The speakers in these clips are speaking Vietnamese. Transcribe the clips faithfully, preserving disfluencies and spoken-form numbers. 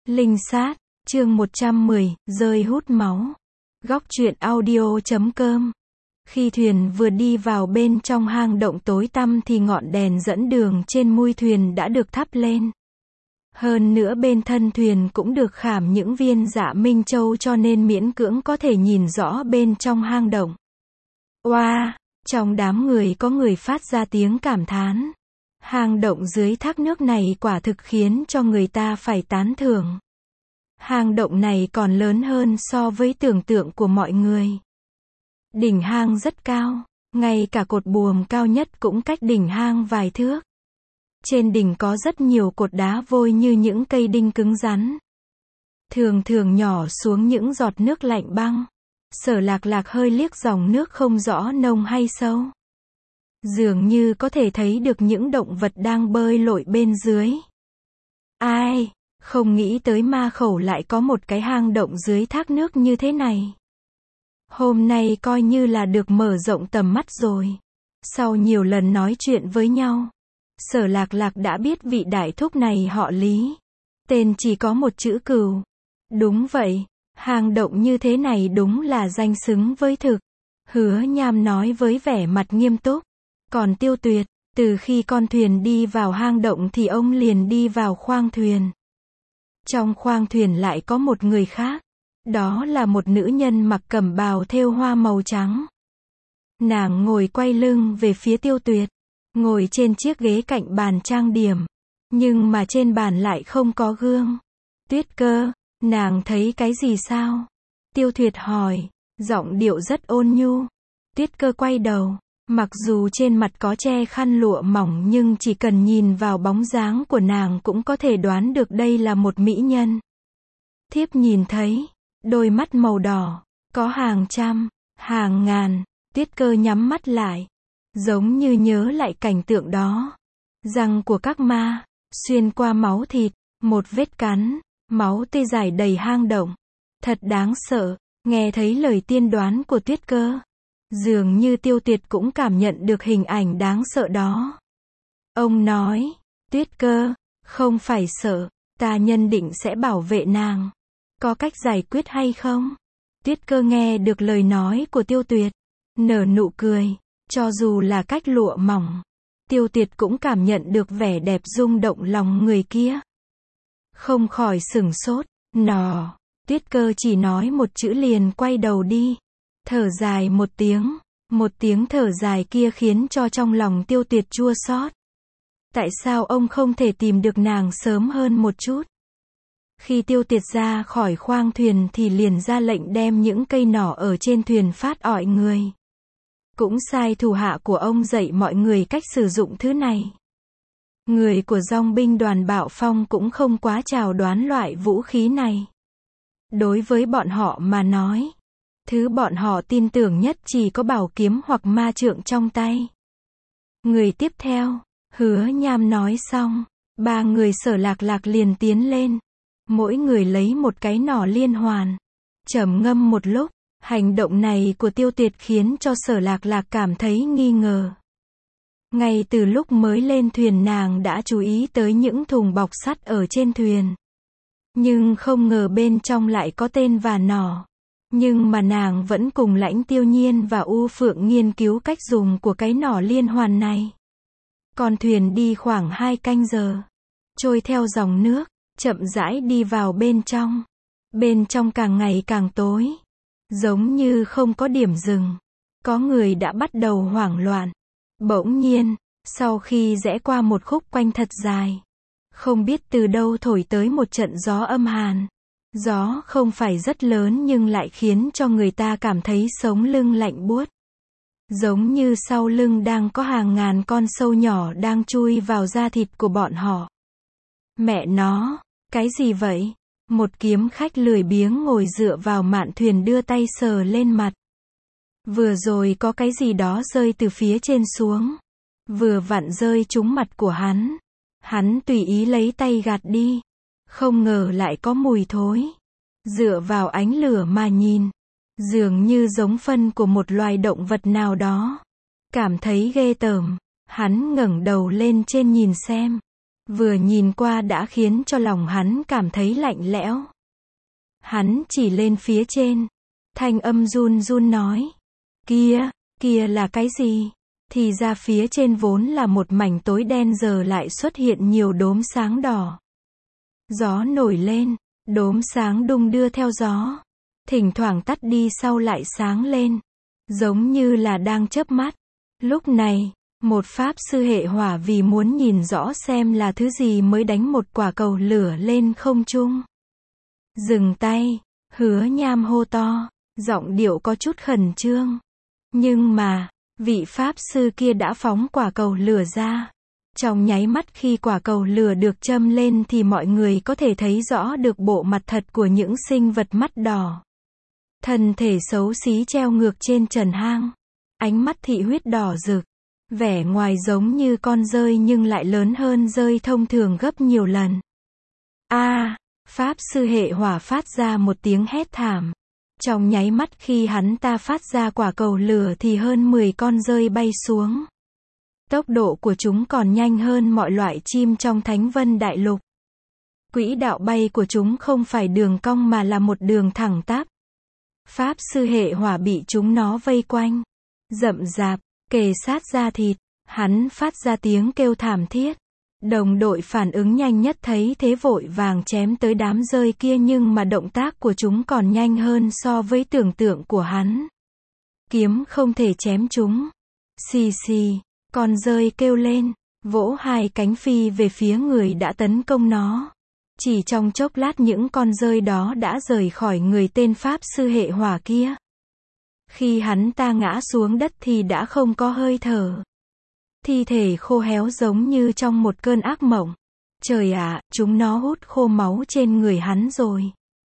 Linh sát, chương một trăm mười, rơi hút máu. Góc truyện audio chấm com. Khi thuyền vừa đi vào bên trong hang động tối tăm thì ngọn đèn dẫn đường trên mui thuyền đã được thắp lên. Hơn nữa bên thân thuyền cũng được khảm những viên dạ minh châu cho nên miễn cưỡng có thể nhìn rõ bên trong hang động. Oa, trong đám người có người phát ra tiếng cảm thán. Hang động dưới thác nước này quả thực khiến cho người ta phải tán thưởng. Hang động này còn lớn hơn so với tưởng tượng của mọi người. Đỉnh hang rất cao, ngay cả cột buồm cao nhất cũng cách đỉnh hang vài thước. Trên đỉnh có rất nhiều cột đá vôi như những cây đinh cứng rắn. Thường thường nhỏ xuống những giọt nước lạnh băng. Sở Lạc Lạc hơi liếc dòng nước không rõ nông hay sâu. Dường như có thể thấy được những động vật đang bơi lội bên dưới. Ai, không nghĩ tới Ma Khẩu lại có một cái hang động dưới thác nước như thế này. Hôm nay coi như là được mở rộng tầm mắt rồi. Sau nhiều lần nói chuyện với nhau, Sở Lạc Lạc đã biết vị đại thúc này họ Lý. Tên chỉ có một chữ Cừu. Đúng vậy, hang động như thế này đúng là danh xứng với thực. Hứa Nham nói với vẻ mặt nghiêm túc. Còn Tiêu Tuyệt, từ khi con thuyền đi vào hang động thì ông liền đi vào khoang thuyền. Trong khoang thuyền lại có một người khác. Đó là một nữ nhân mặc cẩm bào thêu hoa màu trắng. Nàng ngồi quay lưng về phía Tiêu Tuyệt. Ngồi trên chiếc ghế cạnh bàn trang điểm. Nhưng mà trên bàn lại không có gương. Tuyết Cơ, nàng thấy cái gì sao? Tiêu Tuyệt hỏi, giọng điệu rất ôn nhu. Tuyết Cơ quay đầu. Mặc dù trên mặt có che khăn lụa mỏng nhưng chỉ cần nhìn vào bóng dáng của nàng cũng có thể đoán được đây là một mỹ nhân. Thiếp nhìn thấy, đôi mắt màu đỏ, có hàng trăm, hàng ngàn, Tuyết Cơ nhắm mắt lại, giống như nhớ lại cảnh tượng đó. Răng của các ma, xuyên qua máu thịt, một vết cắn, máu tươi rải đầy hang động. Thật đáng sợ, nghe thấy lời tiên đoán của Tuyết Cơ. Dường như Tiêu Tuyệt cũng cảm nhận được hình ảnh đáng sợ đó. Ông nói, Tuyết Cơ, không phải sợ, ta nhân định sẽ bảo vệ nàng. Có cách giải quyết hay không? Tuyết Cơ nghe được lời nói của Tiêu Tuyệt, nở nụ cười, cho dù là cách lụa mỏng. Tiêu Tuyệt cũng cảm nhận được vẻ đẹp rung động lòng người kia. Không khỏi sửng sốt, nò, Tuyết Cơ chỉ nói một chữ liền quay đầu đi. Thở dài một tiếng, một tiếng thở dài kia khiến cho trong lòng Tiêu Tuyệt chua xót. Tại sao ông không thể tìm được nàng sớm hơn một chút? Khi Tiêu Tuyệt ra khỏi khoang thuyền thì liền ra lệnh đem những cây nỏ ở trên thuyền phát ọi người. Cũng sai thủ hạ của ông dạy mọi người cách sử dụng thứ này. Người của dòng binh đoàn Bạo Phong cũng không quá chào đoán loại vũ khí này. Đối với bọn họ mà nói, thứ bọn họ tin tưởng nhất chỉ có bảo kiếm hoặc ma trượng trong tay. Người tiếp theo, Hứa Nham nói xong, ba người Sở Lạc Lạc liền tiến lên. Mỗi người lấy một cái nỏ liên hoàn. Trầm ngâm một lúc, hành động này của Tiêu Tuyệt khiến cho Sở Lạc Lạc cảm thấy nghi ngờ. Ngay từ lúc mới lên thuyền nàng đã chú ý tới những thùng bọc sắt ở trên thuyền. Nhưng không ngờ bên trong lại có tên và nỏ. Nhưng mà nàng vẫn cùng Lãnh Tiêu Nhiên và U Phượng nghiên cứu cách dùng của cái nỏ liên hoàn này. Con thuyền đi khoảng hai canh giờ. Trôi theo dòng nước, chậm rãi đi vào bên trong. Bên trong càng ngày càng tối. Giống như không có điểm dừng. Có người đã bắt đầu hoảng loạn. Bỗng nhiên, sau khi rẽ qua một khúc quanh thật dài, không biết từ đâu thổi tới một trận gió âm hàn. Gió không phải rất lớn nhưng lại khiến cho người ta cảm thấy sống lưng lạnh buốt. Giống như sau lưng đang có hàng ngàn con sâu nhỏ đang chui vào da thịt của bọn họ. Mẹ nó, cái gì vậy? Một kiếm khách lười biếng ngồi dựa vào mạn thuyền đưa tay sờ lên mặt. Vừa rồi có cái gì đó rơi từ phía trên xuống. Vừa vặn rơi trúng mặt của hắn. Hắn tùy ý lấy tay gạt đi. Không ngờ lại có mùi thối. Dựa vào ánh lửa mà nhìn, dường như giống phân của một loài động vật nào đó. Cảm thấy ghê tởm, hắn ngẩng đầu lên trên nhìn xem. vừa nhìn qua đã khiến cho lòng hắn cảm thấy lạnh lẽo. Hắn chỉ lên phía trên. Thanh âm run run nói. Kia, kia là cái gì? Thì ra phía trên vốn là một mảnh tối đen giờ lại xuất hiện nhiều đốm sáng đỏ. Gió nổi lên, đốm sáng đung đưa theo gió. Thỉnh thoảng tắt đi sau lại sáng lên. Giống như là đang chớp mắt. Lúc này, một pháp sư hệ hỏa vì muốn nhìn rõ xem là thứ gì mới đánh một quả cầu lửa lên không trung. Dừng tay, Hứa Nham hô to, giọng điệu có chút khẩn trương. Nhưng mà, vị pháp sư kia đã phóng quả cầu lửa ra. Trong nháy mắt khi quả cầu lửa được châm lên thì mọi người có thể thấy rõ được bộ mặt thật của những sinh vật mắt đỏ. Thân thể xấu xí treo ngược trên trần hang. Ánh mắt thị huyết đỏ rực. Vẻ ngoài giống như con dơi nhưng lại lớn hơn dơi thông thường gấp nhiều lần. A, pháp sư hệ hỏa phát ra một tiếng hét thảm. Trong nháy mắt khi hắn ta phát ra quả cầu lửa thì hơn mười con dơi bay xuống. Tốc độ của chúng còn nhanh hơn mọi loại chim trong Thánh Vân Đại Lục. Quỹ đạo bay của chúng không phải đường cong mà là một đường thẳng tắp. Pháp sư hệ hỏa bị chúng nó vây quanh. Rậm rạp, kề sát da thịt. Hắn phát ra tiếng kêu thảm thiết. Đồng đội phản ứng nhanh nhất thấy thế vội vàng chém tới đám dơi kia nhưng mà động tác của chúng còn nhanh hơn so với tưởng tượng của hắn. Kiếm không thể chém chúng. Xì xì, con dơi kêu lên, vỗ hai cánh phi về phía người đã tấn công nó. Chỉ trong chốc lát những con dơi đó đã rời khỏi người tên pháp sư hệ hỏa kia. Khi hắn ta ngã xuống đất thì đã không có hơi thở. Thi thể khô héo giống như trong một cơn ác mộng. Trời ạ, chúng nó hút khô máu trên người hắn rồi.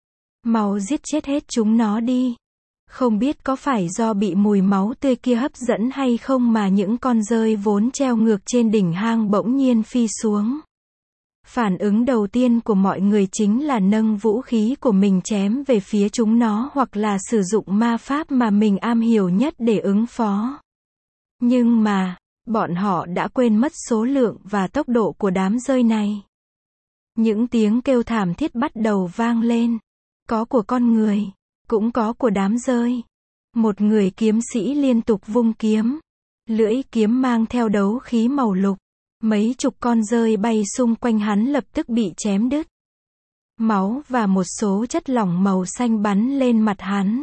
Mau giết chết hết chúng nó đi. Không biết có phải do bị mùi máu tươi kia hấp dẫn hay không mà những con dơi vốn treo ngược trên đỉnh hang bỗng nhiên phi xuống. Phản ứng đầu tiên của mọi người chính là nâng vũ khí của mình chém về phía chúng nó hoặc là sử dụng ma pháp mà mình am hiểu nhất để ứng phó. Nhưng mà, bọn họ đã quên mất số lượng và tốc độ của đám dơi này. Những tiếng kêu thảm thiết bắt đầu vang lên. Có của con người, cũng có của đám dơi. Một người kiếm sĩ liên tục vung kiếm. Lưỡi kiếm mang theo đấu khí màu lục. Mấy chục con dơi bay xung quanh hắn lập tức bị chém đứt. Máu và một số chất lỏng màu xanh bắn lên mặt hắn.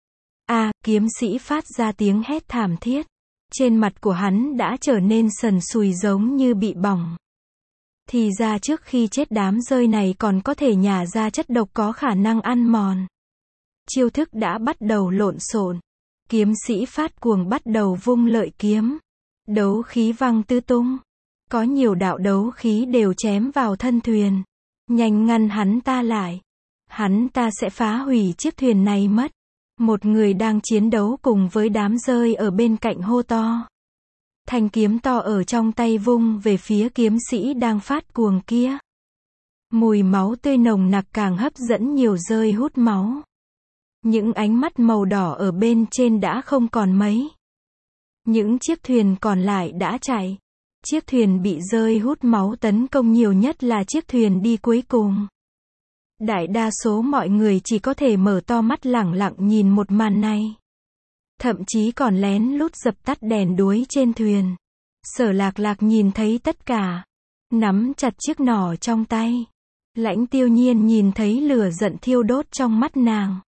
A, kiếm sĩ phát ra tiếng hét thảm thiết. Trên mặt của hắn đã trở nên sần sùi giống như bị bỏng. Thì ra trước khi chết đám dơi này còn có thể nhả ra chất độc có khả năng ăn mòn. Chiêu thức đã bắt đầu lộn xộn. Kiếm sĩ phát cuồng bắt đầu vung lợi kiếm. Đấu khí văng tứ tung. Có nhiều đạo đấu khí đều chém vào thân thuyền. Nhanh ngăn hắn ta lại. Hắn ta sẽ phá hủy chiếc thuyền này mất. Một người đang chiến đấu cùng với đám dơi ở bên cạnh hô to. Thanh kiếm to ở trong tay vung về phía kiếm sĩ đang phát cuồng kia. Mùi máu tươi nồng nặc càng hấp dẫn nhiều dơi hút máu. Những ánh mắt màu đỏ ở bên trên đã không còn mấy. Những chiếc thuyền còn lại đã chạy. Chiếc thuyền bị dơi hút máu tấn công nhiều nhất là chiếc thuyền đi cuối cùng. Đại đa số mọi người chỉ có thể mở to mắt lẳng lặng nhìn một màn này. Thậm chí còn lén lút dập tắt đèn đuối trên thuyền. Sở Lạc Lạc nhìn thấy tất cả. Nắm chặt chiếc nỏ trong tay. Lãnh Tiêu Nhiên nhìn thấy lửa giận thiêu đốt trong mắt nàng.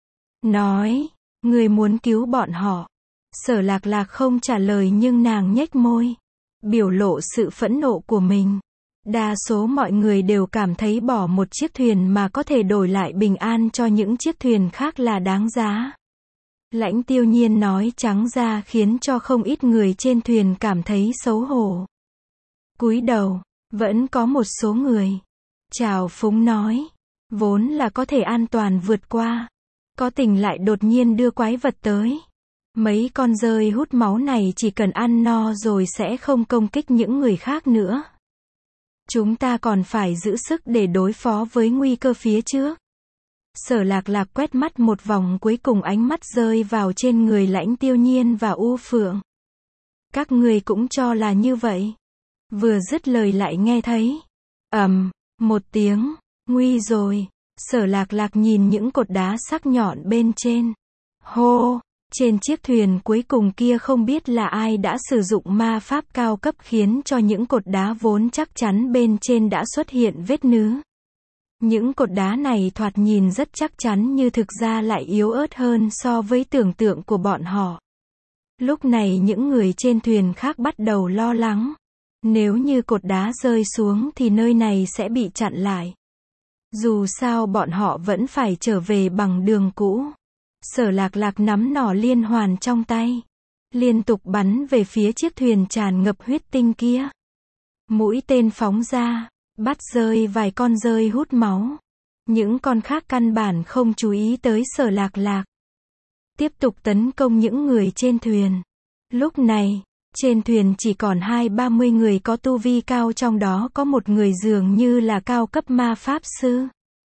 Nói, người muốn cứu bọn họ. Sở Lạc Lạc không trả lời nhưng nàng nhếch môi. Biểu lộ sự phẫn nộ của mình. Đa số mọi người đều cảm thấy bỏ một chiếc thuyền mà có thể đổi lại bình an cho những chiếc thuyền khác là đáng giá. Lãnh Tiêu Nhiên nói trắng ra khiến cho không ít người trên thuyền cảm thấy xấu hổ. Cúi đầu, vẫn có một số người trào phúng nói, vốn là có thể an toàn vượt qua, có tình lại đột nhiên đưa quái vật tới. Mấy con dơi hút máu này chỉ cần ăn no rồi sẽ không công kích những người khác nữa. Chúng ta còn phải giữ sức để đối phó với nguy cơ phía trước. Sở Lạc Lạc quét mắt một vòng cuối cùng ánh mắt rơi vào trên người Lãnh Tiêu Nhiên và U Phượng. Các người cũng cho là như vậy. Vừa dứt lời lại nghe thấy ầm một tiếng, nguy rồi. Sở Lạc Lạc nhìn những cột đá sắc nhọn bên trên. Hô, trên chiếc thuyền cuối cùng kia không biết là ai đã sử dụng ma pháp cao cấp khiến cho những cột đá vốn chắc chắn bên trên đã xuất hiện vết nứt. Những cột đá này thoạt nhìn rất chắc chắn nhưng thực ra lại yếu ớt hơn so với tưởng tượng của bọn họ. Lúc này những người trên thuyền khác bắt đầu lo lắng. Nếu như cột đá rơi xuống thì nơi này sẽ bị chặn lại. Dù sao bọn họ vẫn phải trở về bằng đường cũ. Sở Lạc Lạc nắm nỏ liên hoàn trong tay, liên tục bắn về phía chiếc thuyền tràn ngập huyết tinh kia. Mũi tên phóng ra, bắt rơi vài con rơi hút máu. Những con khác căn bản không chú ý tới Sở Lạc Lạc. Tiếp tục tấn công những người trên thuyền. Lúc này, trên thuyền chỉ còn hai ba mươi người có tu vi cao, trong đó có một người dường như là cao cấp ma pháp sư.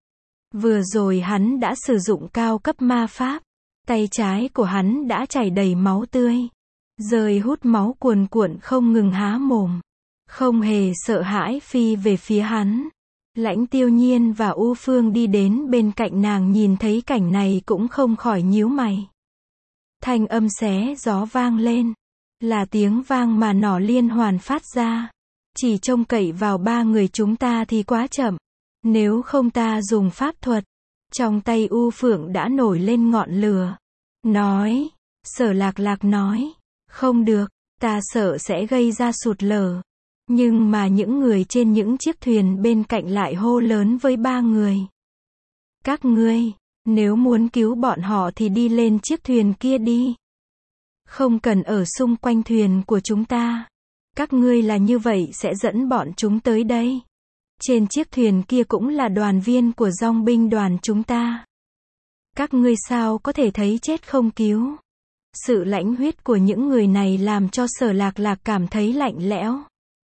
Vừa rồi hắn đã sử dụng cao cấp ma pháp. Tay trái của hắn đã chảy đầy máu tươi. Rơi hút máu cuồn cuộn không ngừng há mồm. Không hề sợ hãi phi về phía hắn. Lãnh Tiêu Nhiên và U Phương đi đến bên cạnh nàng nhìn thấy cảnh này cũng không khỏi nhíu mày. Thanh âm xé gió vang lên. Là tiếng vang mà nỏ liên hoàn phát ra. Chỉ trông cậy vào ba người chúng ta thì quá chậm. Nếu không ta dùng pháp thuật. Trong tay U Phượng đã nổi lên ngọn lửa. Nói. Sở Lạc Lạc nói. Không được, ta sợ sẽ gây ra sụt lở. Nhưng mà những người trên những chiếc thuyền bên cạnh lại hô lớn với ba người. Các ngươi, nếu muốn cứu bọn họ thì đi lên chiếc thuyền kia đi. Không cần ở xung quanh thuyền của chúng ta. Các ngươi là như vậy sẽ dẫn bọn chúng tới đây. Trên chiếc thuyền kia cũng là đoàn viên của dòng binh đoàn chúng ta. Các ngươi sao có thể thấy chết không cứu. Sự lãnh huyết của những người này làm cho Sở Lạc Lạc cảm thấy lạnh lẽo.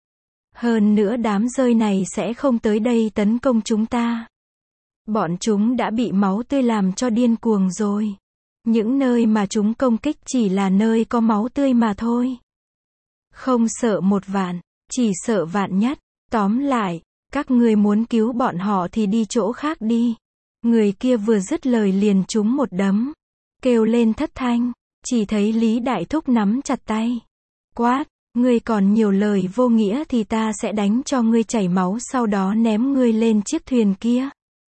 Hơn nữa đám rơi này sẽ không tới đây tấn công chúng ta. Bọn chúng đã bị máu tươi làm cho điên cuồng rồi. Những nơi mà chúng công kích chỉ là nơi có máu tươi mà thôi. Không sợ một vạn, chỉ sợ vạn nhất. Tóm lại, các ngươi muốn cứu bọn họ thì đi chỗ khác đi. Người kia vừa dứt lời liền trúng một đấm. Kêu lên thất thanh. Chỉ thấy Lý Đại Thúc nắm chặt tay. Quát, ngươi còn nhiều lời vô nghĩa thì ta sẽ đánh cho ngươi chảy máu sau đó ném ngươi lên chiếc thuyền kia.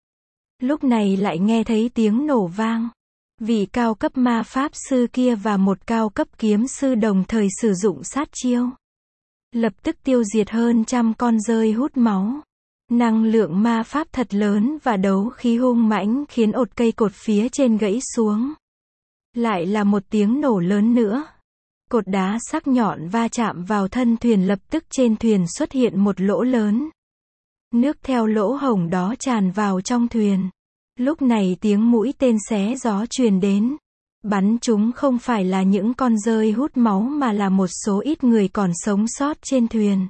Lúc này lại nghe thấy tiếng nổ vang. Vị cao cấp ma pháp sư kia và một cao cấp kiếm sư đồng thời sử dụng sát chiêu. Lập tức tiêu diệt hơn trăm con rơi hút máu. Năng lượng ma pháp thật lớn và đấu khí hung mãnh khiến ột cây cột phía trên gãy xuống. Lại là một tiếng nổ lớn nữa. Cột đá sắc nhọn va chạm vào thân thuyền, lập tức trên thuyền xuất hiện một lỗ lớn. Nước theo lỗ hổng đó tràn vào trong thuyền. Lúc này tiếng mũi tên xé gió truyền đến. Bắn chúng không phải là những con rơi hút máu mà là một số ít người còn sống sót trên thuyền.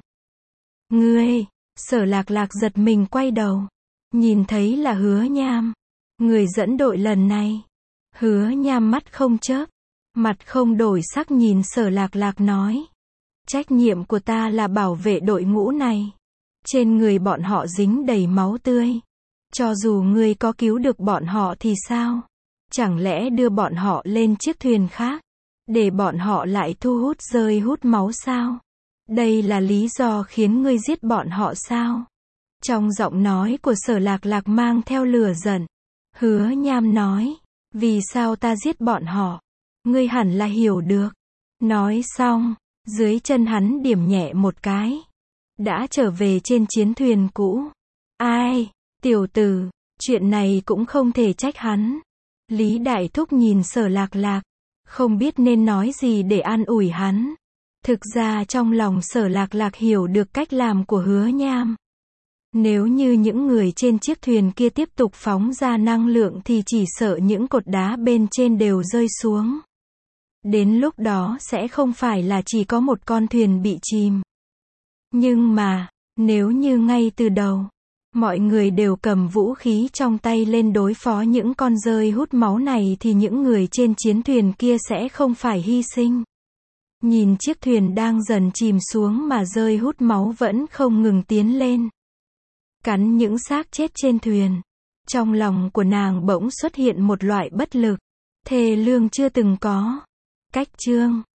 Ngươi, Sở Lạc Lạc giật mình quay đầu. Nhìn thấy là Hứa Nham. Người dẫn đội lần này. Hứa Nham mắt không chớp. Mặt không đổi sắc nhìn Sở Lạc Lạc nói. Trách nhiệm của ta là bảo vệ đội ngũ này. Trên người bọn họ dính đầy máu tươi. Cho dù ngươi có cứu được bọn họ thì sao? Chẳng lẽ đưa bọn họ lên chiếc thuyền khác? Để bọn họ lại thu hút rơi hút máu sao? Đây là lý do khiến ngươi giết bọn họ sao? Trong giọng nói của Sở Lạc Lạc mang theo lửa giận. Hứa Nham nói. Vì sao ta giết bọn họ? Ngươi hẳn là hiểu được. Nói xong, dưới chân hắn điểm nhẹ một cái. Đã trở về trên chiến thuyền cũ. Ai? Tiểu tử, chuyện này cũng không thể trách hắn. Lý Đại Thúc nhìn Sở Lạc Lạc. Không biết nên nói gì để an ủi hắn. Thực ra trong lòng Sở Lạc Lạc hiểu được cách làm của Hứa Nham. Nếu như những người trên chiếc thuyền kia tiếp tục phóng ra năng lượng thì chỉ sợ những cột đá bên trên đều rơi xuống. Đến lúc đó sẽ không phải là chỉ có một con thuyền bị chìm. Nhưng mà, nếu như ngay từ đầu, mọi người đều cầm vũ khí trong tay lên đối phó những con rơi hút máu này thì những người trên chiến thuyền kia sẽ không phải hy sinh. Nhìn chiếc thuyền đang dần chìm xuống mà rơi hút máu vẫn không ngừng tiến lên. Cắn những xác chết trên thuyền. Trong lòng của nàng bỗng xuất hiện một loại bất lực. Thê lương chưa từng có. Cách chương